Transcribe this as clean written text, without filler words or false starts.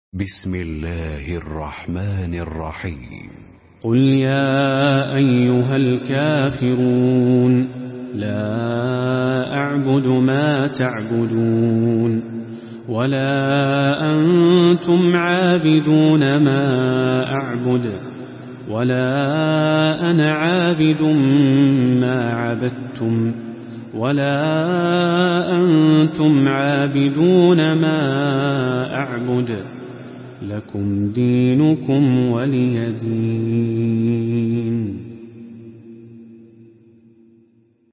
بسم الله الرحمن الرحيم قل يا أيها الكافرون لا أعبد ما تعبدون ولا أنتم عابدون ما أعبد ولا أنا عابد ما عبدتم ولا أنتم عابدون ما أعبد لكم دينكم ولي دين.